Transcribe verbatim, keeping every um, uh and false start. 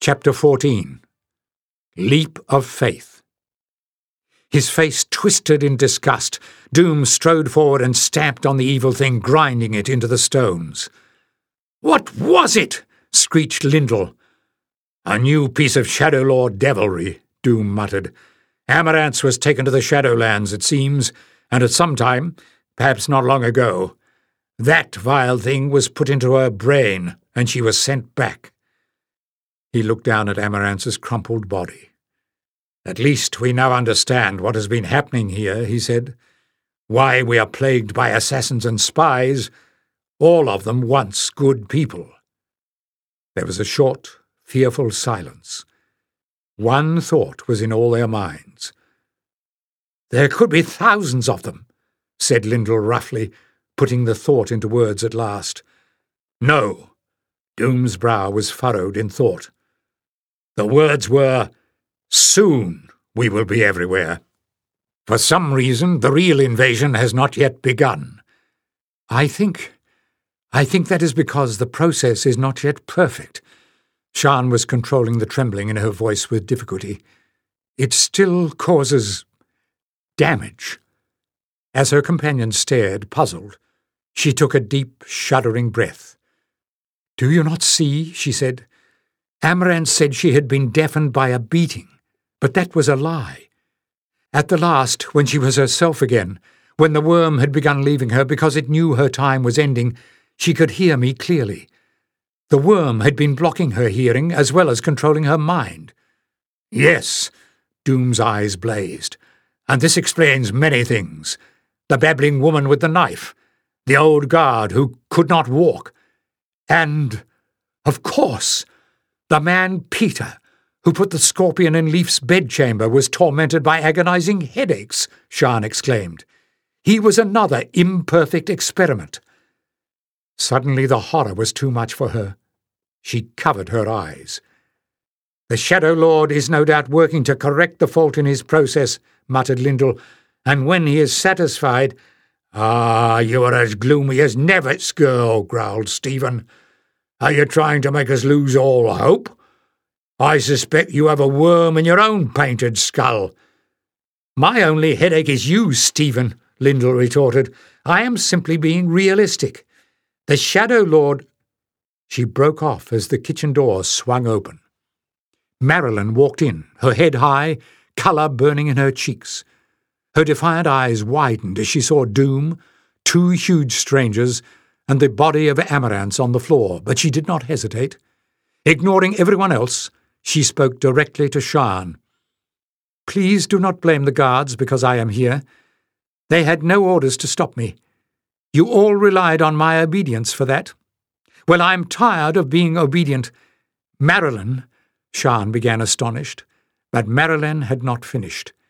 Chapter fourteen. Leap of Faith. His face twisted in disgust. Doom strode forward and stamped on the evil thing, grinding it into the stones. "What was it?" screeched Lyndal. "A new piece of Shadow Lord devilry," Doom muttered. "Amaranth was taken to the Shadowlands, it seems, and at some time, perhaps not long ago, that vile thing was put into her brain, and she was sent back." He looked down at Amaranth's crumpled body. "At least we now understand what has been happening here," he said. "Why we are plagued by assassins and spies, all of them once good people." There was a short, fearful silence. One thought was in all their minds. "There could be thousands of them," said Lyndal roughly, putting the thought into words at last. "No." Doom's brow was furrowed in thought. The words were, "Soon we will be everywhere. For some reason, the real invasion has not yet begun. I think, I think that is because the process is not yet perfect." Shan was controlling the trembling in her voice with difficulty. "It still causes damage." As her companion stared, puzzled, she took a deep, shuddering breath. "Do you not see?" she said. "Amaranth said she had been deafened by a beating, but that was a lie. At the last, when she was herself again, when the worm had begun leaving her because it knew her time was ending, she could hear me clearly. The worm had been blocking her hearing as well as controlling her mind." "Yes," Doom's eyes blazed, "and this explains many things. The babbling woman with the knife, the old guard who could not walk, and, of course, the man Peter, who put the scorpion in Leaf's bedchamber, was tormented by agonizing headaches," Shan exclaimed. "He was another imperfect experiment." Suddenly the horror was too much for her. She covered her eyes. "The Shadow Lord is no doubt working to correct the fault in his process," muttered Lyndal, "and when he is satisfied—" "Ah, you are as gloomy as Nevitt's girl," growled Stephen. "Are you trying to make us lose all hope? I suspect you have a worm in your own painted skull." "My only headache is you, Stephen," Lyndal retorted. "I am simply being realistic. The Shadow Lord—" She broke off as the kitchen door swung open. Marilyn walked in, her head high, colour burning in her cheeks. Her defiant eyes widened as she saw Doom, two huge strangers, and the body of Amaranth on the floor, but she did not hesitate. Ignoring everyone else, she spoke directly to Shan. "Please do not blame the guards because I am here. They had no orders to stop me. You all relied on my obedience for that. Well, I'm tired of being obedient. Marilyn," Shan began astonished, but Marilyn had not finished.